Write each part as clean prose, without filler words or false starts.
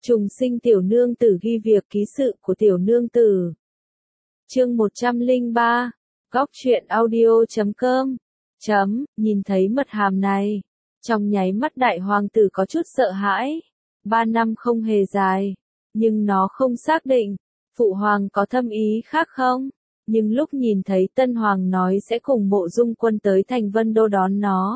Trùng sinh tiểu nương tử ghi việc ký sự của tiểu nương tử. Chương 103, Góc truyện audio.com. Nhìn thấy mật hàm này, trong nháy mắt đại hoàng tử có chút sợ hãi. 3 năm không hề dài, nhưng nó không xác định, phụ hoàng có thâm ý khác không? Nhưng lúc nhìn thấy tân hoàng nói sẽ cùng Mộ Dung Quân tới thành Vân Đô đón nó,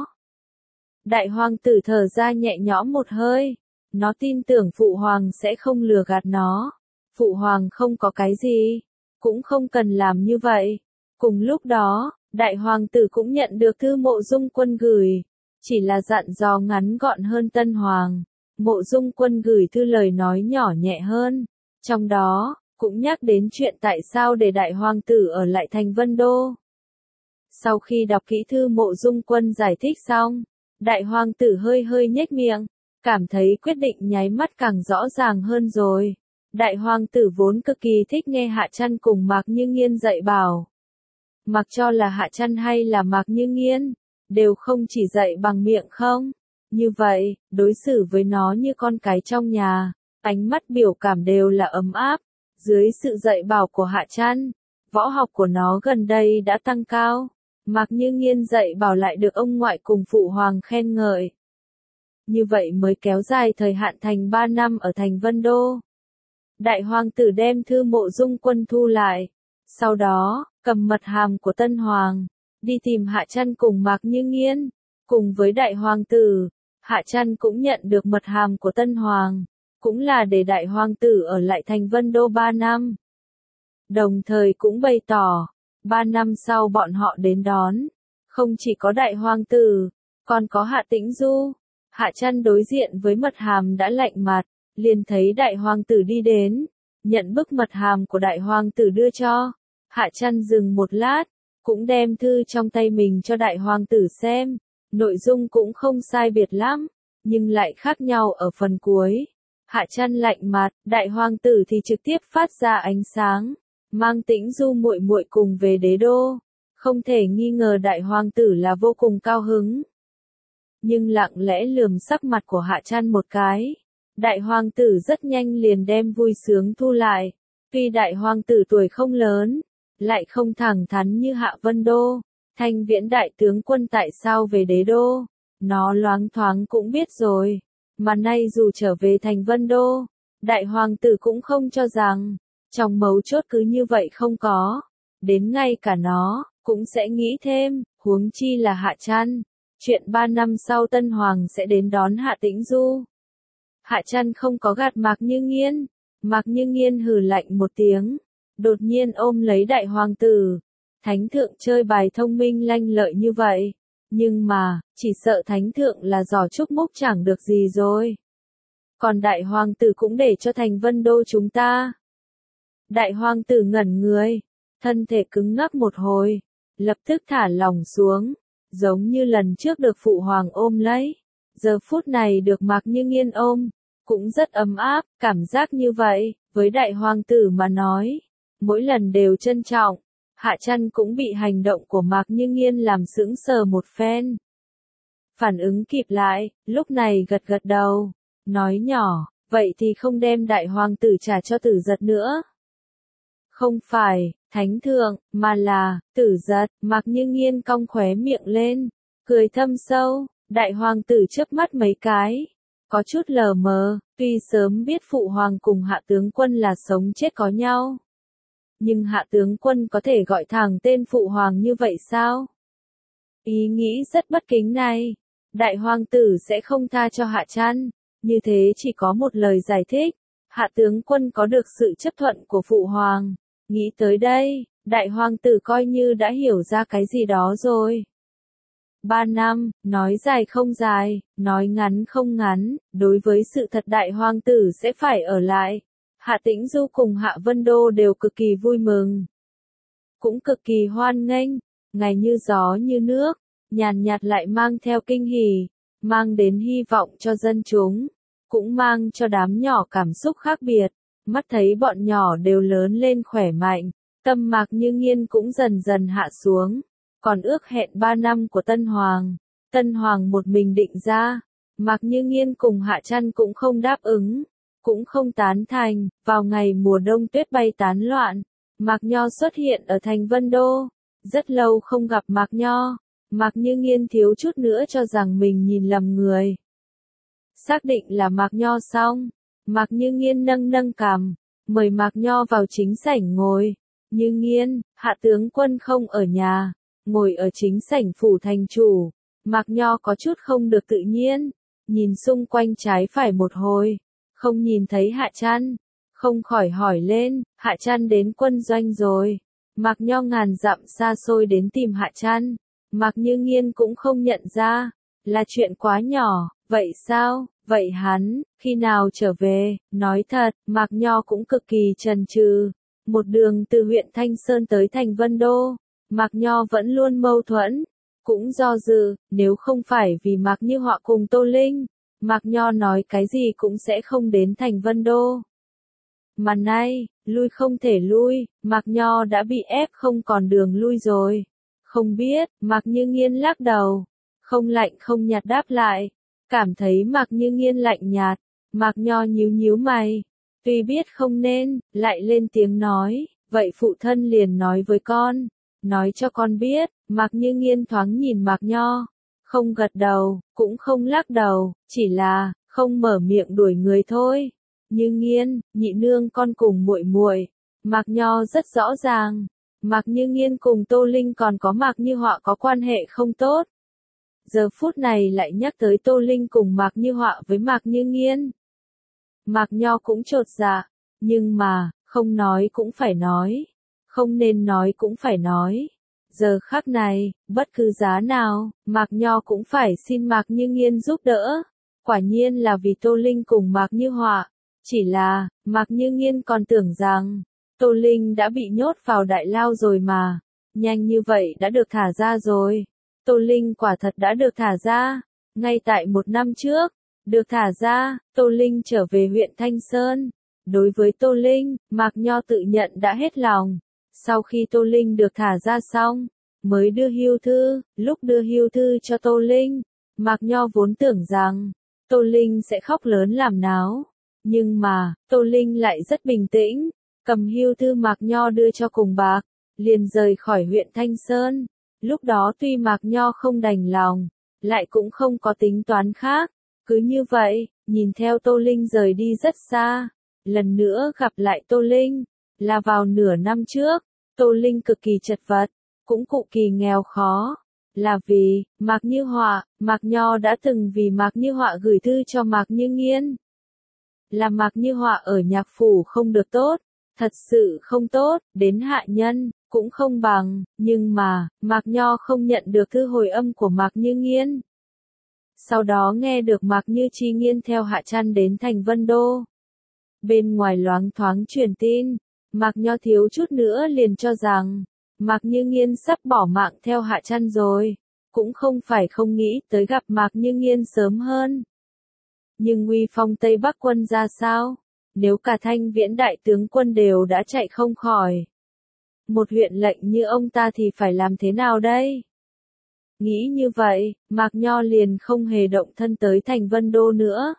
đại hoàng tử thở ra nhẹ nhõm một hơi. Nó tin tưởng phụ hoàng sẽ không lừa gạt nó. Phụ hoàng không có cái gì, cũng không cần làm như vậy. Cùng lúc đó, đại hoàng tử cũng nhận được thư Mộ Dung Quân gửi, chỉ là dặn dò ngắn gọn hơn tân hoàng. Mộ Dung Quân gửi thư lời nói nhỏ nhẹ hơn, trong đó cũng nhắc đến chuyện tại sao để đại hoàng tử ở lại thành Vân Đô. Sau khi đọc kỹ thư Mộ Dung Quân giải thích xong, đại hoàng tử hơi hơi nhếch miệng, cảm thấy quyết định nháy mắt càng rõ ràng hơn rồi. Đại hoàng tử vốn cực kỳ thích nghe Hạ Trăn cùng Mạc Như Nghiên dạy bảo. Mặc cho là Hạ Trăn hay là Mạc Như Nghiên, đều không chỉ dạy bằng miệng không. Như vậy, đối xử với nó như con cái trong nhà, ánh mắt biểu cảm đều là ấm áp. Dưới sự dạy bảo của Hạ Trăn, võ học của nó gần đây đã tăng cao. Mạc Như Nghiên dạy bảo lại được ông ngoại cùng phụ hoàng khen ngợi. Như vậy mới kéo dài thời hạn thành 3 năm ở thành Vân Đô. Đại hoàng tử đem thư Mộ Dung Quân thu lại. Sau đó, cầm mật hàm của tân hoàng, đi tìm Hạ Trăn cùng Mạc Như Nghiên. Cùng với đại hoàng tử, Hạ Trăn cũng nhận được mật hàm của tân hoàng, cũng là để đại hoàng tử ở lại thành Vân Đô 3 năm. Đồng thời cũng bày tỏ, 3 năm sau bọn họ đến đón, không chỉ có đại hoàng tử, còn có Hạ Tĩnh Du. Hạ Trăn đối diện với mật hàm đã lạnh mặt, liền thấy đại hoàng tử đi đến, nhận bức mật hàm của đại hoàng tử đưa cho. Hạ Trăn dừng một lát, cũng đem thư trong tay mình cho đại hoàng tử xem. Nội dung cũng không sai biệt lắm, nhưng lại khác nhau ở phần cuối. Hạ Trăn lạnh mặt, đại hoàng tử thì trực tiếp phát ra ánh sáng, mang Tĩnh Du muội muội cùng về đế đô. Không thể nghi ngờ đại hoàng tử là vô cùng cao hứng. Nhưng lặng lẽ lườm sắc mặt của Hạ Trăn một cái, đại hoàng tử rất nhanh liền đem vui sướng thu lại. Tuy đại hoàng tử tuổi không lớn, lại không thẳng thắn như Hạ Vân Đô, Thanh Viễn đại tướng quân tại sao về đế đô, nó loáng thoáng cũng biết rồi. Mà nay dù trở về thành Vân Đô, đại hoàng tử cũng không cho rằng, trong mấu chốt cứ như vậy không có, đến ngay cả nó, cũng sẽ nghĩ thêm, huống chi là Hạ Trăn. Chuyện 3 năm sau tân hoàng sẽ đến đón Hạ Tĩnh Du. Hạ Trăn không có gạt Mạc Như Nghiên. Mạc Như Nghiên hừ lạnh một tiếng, đột nhiên ôm lấy đại hoàng tử. Thánh thượng chơi bài thông minh lanh lợi như vậy, nhưng mà, chỉ sợ thánh thượng là giỏ trúc múc chẳng được gì rồi. Còn đại hoàng tử cũng để cho thành Vân Đô chúng ta. Đại hoàng tử ngẩn người, thân thể cứng ngắc một hồi, lập tức thả lỏng xuống, giống như lần trước được phụ hoàng ôm lấy. Giờ phút này được Mạc Như Nghiên ôm, cũng rất ấm áp. Cảm giác như vậy, với đại hoàng tử mà nói, mỗi lần đều trân trọng. Hạ Trăn cũng bị hành động của Mạc Như Nghiên làm sững sờ một phen. Phản ứng kịp lại, lúc này gật gật đầu, nói nhỏ, vậy thì không đem đại hoàng tử trả cho Tử Giật nữa. Không phải, thánh thượng, mà là, Tử Giật. Mạc Như Nghiên cong khóe miệng lên, cười thâm sâu. Đại hoàng tử chớp mắt mấy cái, có chút lờ mờ, tuy sớm biết phụ hoàng cùng Hạ tướng quân là sống chết có nhau. Nhưng Hạ tướng quân có thể gọi thẳng tên phụ hoàng như vậy sao? Ý nghĩ rất bất kính này, đại hoàng tử sẽ không tha cho Hạ Trăn, như thế chỉ có một lời giải thích, Hạ tướng quân có được sự chấp thuận của phụ hoàng. Nghĩ tới đây, đại hoàng tử coi như đã hiểu ra cái gì đó rồi. 3 năm, nói dài không dài, nói ngắn không ngắn, đối với sự thật đại hoàng tử sẽ phải ở lại. Hạ Tĩnh Du cùng Hạ Vân Đô đều cực kỳ vui mừng, cũng cực kỳ hoan nghênh. Ngày như gió như nước, nhàn nhạt lại mang theo kinh hỉ, mang đến hy vọng cho dân chúng, cũng mang cho đám nhỏ cảm xúc khác biệt. Mắt thấy bọn nhỏ đều lớn lên khỏe mạnh, tâm Mạc Như Nghiên cũng dần dần hạ xuống. Còn ước hẹn 3 năm của Tân Hoàng một mình định ra, Mạc Như Nghiên cùng Hạ Trăn cũng không đáp ứng. cũng không tán thành. Vào ngày mùa đông tuyết bay tán loạn, Mạc Nho xuất hiện ở thành Vân Đô. Rất lâu không gặp Mạc Nho, Mạc Như Nghiên thiếu chút nữa cho rằng mình nhìn lầm người. Xác định là Mạc Nho xong, Mạc Như Nghiên nâng nâng cằm, mời Mạc Nho vào chính sảnh ngồi. Như Nghiên, hạ tướng quân không ở nhà, ngồi ở chính sảnh phủ thành chủ. Mạc Nho có chút không được tự nhiên, nhìn xung quanh trái phải một hồi, không nhìn thấy Hạ Trăn, không khỏi hỏi lên, Hạ Trăn đến quân doanh rồi. Mạc Nho ngàn dặm xa xôi đến tìm Hạ Trăn, Mạc Như Nghiên cũng không nhận ra, là chuyện quá nhỏ. Vậy sao, vậy hắn, khi nào trở về? Nói thật, Mạc Nho cũng cực kỳ chần chừ. Một đường từ huyện Thanh Sơn tới thành Vân Đô, Mạc Nho vẫn luôn mâu thuẫn, cũng do dự, nếu không phải vì Mạc Như Họa cùng Tô Linh, Mạc Nho nói cái gì cũng sẽ không đến thành Vân Đô. Mà nay, lui không thể lui, Mạc Nho đã bị ép không còn đường lui rồi. Không biết, Mạc Như Nghiên lắc đầu, không lạnh không nhạt đáp lại. Cảm thấy Mạc Như Nghiên lạnh nhạt, Mạc Nho nhíu nhíu mày, tuy biết không nên, lại lên tiếng nói, vậy phụ thân liền nói với con, nói cho con biết. Mạc Như Nghiên thoáng nhìn Mạc Nho, không gật đầu, cũng không lắc đầu, chỉ là không mở miệng đuổi người thôi. Như Nghiên, nhị nương con cùng muội muội. Mạc Nho rất rõ ràng, Mạc Như Nghiên cùng Tô Linh còn có Mạc Như Họa có quan hệ không tốt. Giờ phút này lại nhắc tới Tô Linh cùng Mạc Như Họa với Mạc Như Nghiên. Mạc Nho cũng chột dạ, nhưng mà, không nói cũng phải nói, không nên nói cũng phải nói. Giờ khắc này, bất cứ giá nào, Mạc Nho cũng phải xin Mạc Như Nghiên giúp đỡ. Quả nhiên là vì Tô Linh cùng Mạc Như Họa. Chỉ là, Mạc Như Nghiên còn tưởng rằng, Tô Linh đã bị nhốt vào đại lao rồi mà. Nhanh như vậy đã được thả ra rồi. Tô Linh quả thật đã được thả ra. Ngay tại 1 năm trước, được thả ra, Tô Linh trở về huyện Thanh Sơn. Đối với Tô Linh, Mạc Nho tự nhận đã hết lòng. Sau khi Tô Linh được thả ra xong, mới đưa hưu thư. Lúc đưa hưu thư cho Tô Linh, Mạc Nho vốn tưởng rằng, Tô Linh sẽ khóc lớn làm náo. Nhưng mà, Tô Linh lại rất bình tĩnh, cầm hưu thư Mạc Nho đưa cho cùng bạc, liền rời khỏi huyện Thanh Sơn. Lúc đó tuy Mạc Nho không đành lòng, lại cũng không có tính toán khác. Cứ như vậy, nhìn theo Tô Linh rời đi rất xa. Lần nữa gặp lại Tô Linh, là vào nửa năm trước. Tô Linh cực kỳ chật vật, cũng cực kỳ nghèo khó. Là vì, Mạc Như Họa, Mạc Nho đã từng vì Mạc Như Họa gửi thư cho Mạc Như Nghiên. Là Mạc Như Họa ở nhạc phủ không được tốt, thật sự không tốt, đến hạ nhân, cũng không bằng, nhưng mà, Mạc Nho không nhận được thư hồi âm của Mạc Như Nghiên. Sau đó nghe được Mạc Như Chi Nghiên theo Hạ Trăn đến thành Vân Đô. Bên ngoài loáng thoáng truyền tin, Mạc Nho thiếu chút nữa liền cho rằng, Mạc Như Nghiên sắp bỏ mạng theo Hạ Trăn rồi, cũng không phải không nghĩ tới gặp Mạc Như Nghiên sớm hơn. Nhưng uy phong Tây Bắc quân ra sao? Nếu cả Thanh Viễn đại tướng quân đều đã chạy không khỏi, một huyện lệnh như ông ta thì phải làm thế nào đây? Nghĩ như vậy, Mạc Nho liền không hề động thân tới thành Vân Đô nữa.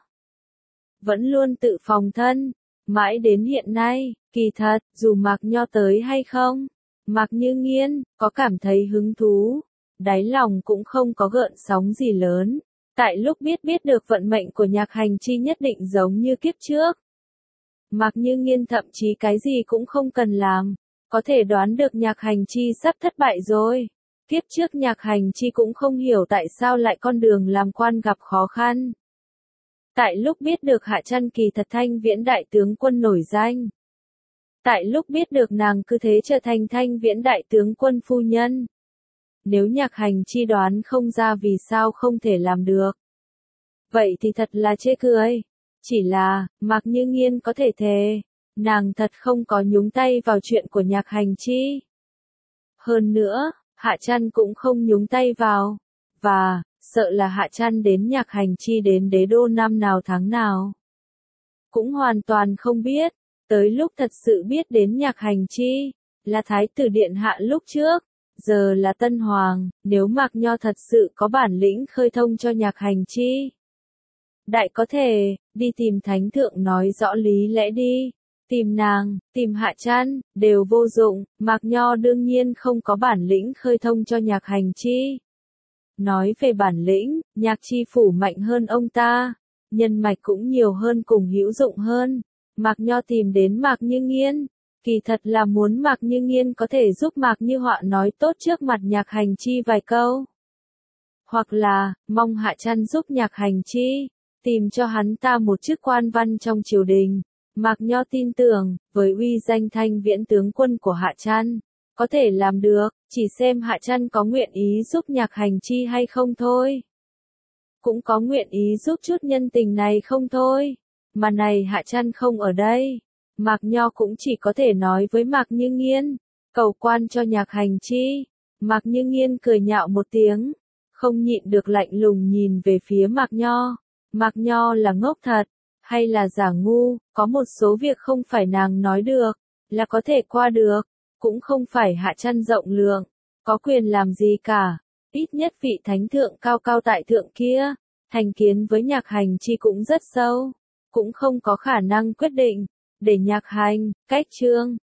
Vẫn luôn tự phòng thân, mãi đến hiện nay, kỳ thật, dù Mạc Nho tới hay không, Mạc Như Nghiên, có cảm thấy hứng thú, đáy lòng cũng không có gợn sóng gì lớn. Tại lúc biết được vận mệnh của Nhạc Hành Chi nhất định giống như kiếp trước. Mạc Như Nghiên thậm chí cái gì cũng không cần làm, có thể đoán được Nhạc Hành Chi sắp thất bại rồi. Kiếp trước Nhạc Hành Chi cũng không hiểu tại sao lại con đường làm quan gặp khó khăn. Tại lúc biết được Hạ Trăn kỳ thật Thanh Viễn đại tướng quân nổi danh. Tại lúc biết được nàng cứ thế trở thành Thanh Viễn đại tướng quân phu nhân. Nếu Nhạc Hành Chi đoán không ra vì sao không thể làm được, vậy thì thật là chê cười. Chỉ là, Mạc Như Nghiên có thể thề, nàng thật không có nhúng tay vào chuyện của Nhạc Hành Chi. Hơn nữa, Hạ Trăn cũng không nhúng tay vào, và, sợ là Hạ Trăn đến Nhạc Hành Chi đến đế đô năm nào tháng nào. Cũng hoàn toàn không biết, tới lúc thật sự biết đến Nhạc Hành Chi, là Thái tử Điện Hạ lúc trước, giờ là Tân Hoàng, nếu Mạc Nho thật sự có bản lĩnh khơi thông cho Nhạc Hành Chi. Đại có thể, đi tìm thánh thượng nói rõ lý lẽ đi. Tìm nàng, tìm Hạ Trăn, đều vô dụng, Mạc Nho đương nhiên không có bản lĩnh khơi thông cho Nhạc Hành Chi. Nói về bản lĩnh, Nhạc Chi phủ mạnh hơn ông ta, nhân mạch cũng nhiều hơn cùng hữu dụng hơn. Mạc Nho tìm đến Mạc Như Nghiên, kỳ thật là muốn Mạc Như Nghiên có thể giúp Mạc Như Họa nói tốt trước mặt Nhạc Hành Chi vài câu. Hoặc là, mong Hạ Trăn giúp Nhạc Hành Chi, tìm cho hắn ta một chức quan văn trong triều đình. Mạc Nho tin tưởng, với uy danh thanh viễn tướng quân của Hạ Trăn, có thể làm được, chỉ xem Hạ Trăn có nguyện ý giúp Nhạc Hành Chi hay không thôi. Cũng có nguyện ý giúp chút nhân tình này không thôi. Mà này Hạ Trăn không ở đây. Mạc Nho cũng chỉ có thể nói với Mạc Như Nghiên, cầu quan cho Nhạc Hành Chi. Mạc Như Nghiên cười nhạo một tiếng, không nhịn được lạnh lùng nhìn về phía Mạc Nho. Mạc Nho là ngốc thật, hay là giả ngu, có một số việc không phải nàng nói được, là có thể qua được, cũng không phải Hạ Trăn rộng lượng, có quyền làm gì cả. Ít nhất vị thánh thượng cao cao tại thượng kia, thành kiến với Nhạc Hành Chi cũng rất sâu, cũng không có khả năng quyết định, để Nhạc Hành, cách trương,